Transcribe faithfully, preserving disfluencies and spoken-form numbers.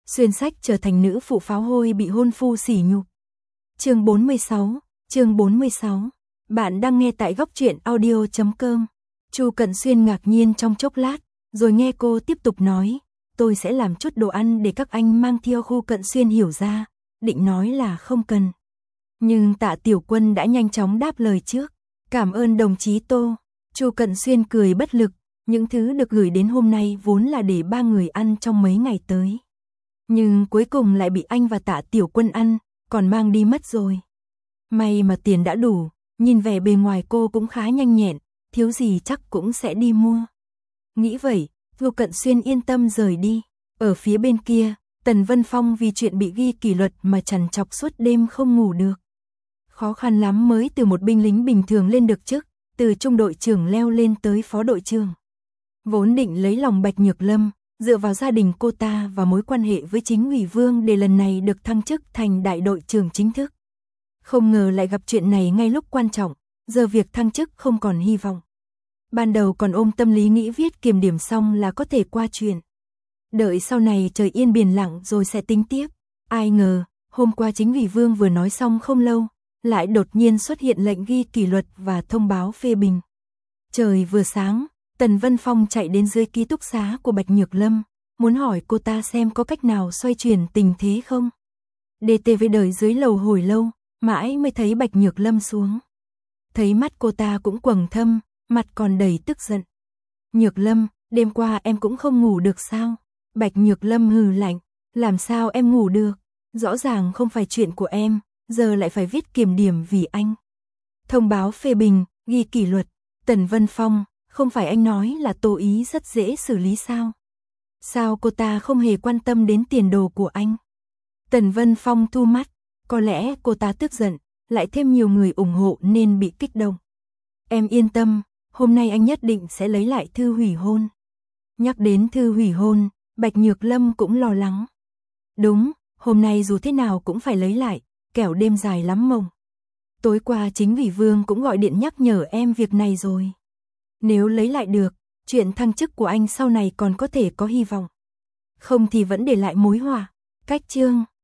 xuyên sách trở thành nữ phụ pháo hôi bị hôn phu sỉ nhục. Chương bốn mươi sáu, chương bốn mươi sáu. Bạn đang nghe tại góc truyện audio chấm com. Chu Cận Xuyên ngạc nhiên trong chốc lát, rồi nghe cô tiếp tục nói, tôi sẽ làm chút đồ ăn để các anh mang theo. Chu Cận Xuyên hiểu ra, định nói là không cần. Nhưng Tạ Tiểu Quân đã nhanh chóng đáp lời trước, cảm ơn đồng chí Tô. Chu Cận Xuyên cười bất lực, những thứ được gửi đến hôm nay vốn là để ba người ăn trong mấy ngày tới. Nhưng cuối cùng lại bị anh và Tạ Tiểu Quân ăn, còn mang đi mất rồi. May mà tiền đã đủ, nhìn vẻ bề ngoài cô cũng khá nhanh nhẹn, thiếu gì chắc cũng sẽ đi mua. Nghĩ vậy, Chu Cận Xuyên yên tâm rời đi. Ở phía bên kia, Tần Vân Phong vì chuyện bị ghi kỷ luật mà trằn trọc suốt đêm không ngủ được. Khó khăn lắm mới từ một binh lính bình thường lên được chức, từ trung đội trưởng leo lên tới phó đội trưởng. Vốn định lấy lòng Bạch Nhược Lâm, dựa vào gia đình cô ta và mối quan hệ với chính ủy Vương để lần này được thăng chức thành đại đội trưởng chính thức. Không ngờ lại gặp chuyện này ngay lúc quan trọng, giờ việc thăng chức không còn hy vọng. Ban đầu còn ôm tâm lý nghĩ viết kiểm điểm xong là có thể qua chuyện. Đợi sau này trời yên biển lặng rồi sẽ tính tiếp. Ai ngờ, hôm qua chính ủy Vương vừa nói xong không lâu, lại đột nhiên xuất hiện lệnh ghi kỷ luật và thông báo phê bình. Trời vừa sáng, Tần Vân Phong chạy đến dưới ký túc xá của Bạch Nhược Lâm, muốn hỏi cô ta xem có cách nào xoay chuyển tình thế không. đê tê vê đợi dưới lầu hồi lâu, mãi mới thấy Bạch Nhược Lâm xuống. Thấy mắt cô ta cũng quầng thâm, mặt còn đầy tức giận. Nhược Lâm, đêm qua em cũng không ngủ được sao? Bạch Nhược Lâm hừ lạnh, làm sao em ngủ được? Rõ ràng không phải chuyện của em, giờ lại phải viết kiểm điểm vì anh. Thông báo phê bình, ghi kỷ luật. Tần Vân Phong, không phải anh nói là Tô Ý rất dễ xử lý sao? Sao cô ta không hề quan tâm đến tiền đồ của anh? Tần Vân Phong thu mắt, có lẽ cô ta tức giận, lại thêm nhiều người ủng hộ nên bị kích động. Em yên tâm, hôm nay anh nhất định sẽ lấy lại thư hủy hôn. Nhắc đến thư hủy hôn, Bạch Nhược Lâm cũng lo lắng. Đúng, hôm nay dù thế nào cũng phải lấy lại, kẻo đêm dài lắm mộng. Tối qua chính ủy Vương cũng gọi điện nhắc nhở em việc này rồi. Nếu lấy lại được, chuyện thăng chức của anh sau này còn có thể có hy vọng. Không thì vẫn để lại mối họa. Cách chương